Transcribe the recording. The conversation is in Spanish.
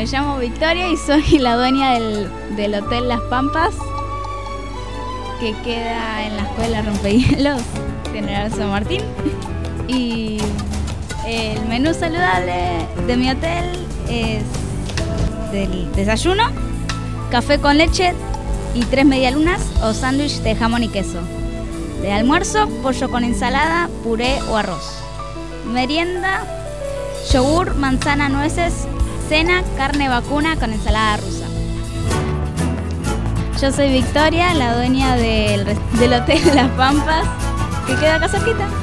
Me llamo Victoria y soy la dueña del Hotel Las Pampas, que queda en la escuela Rompehielos, General San Martín. Y el menú saludable de mi hotel es del desayuno, café con leche y 3 medialunas o sándwich de jamón y queso. De almuerzo, pollo con ensalada, puré o arroz. Merienda, yogur, manzana, nueces. Cena, carne vacuna con ensalada rusa. Yo soy Victoria, la dueña del Hotel Las Pampas, que queda acá cerquita.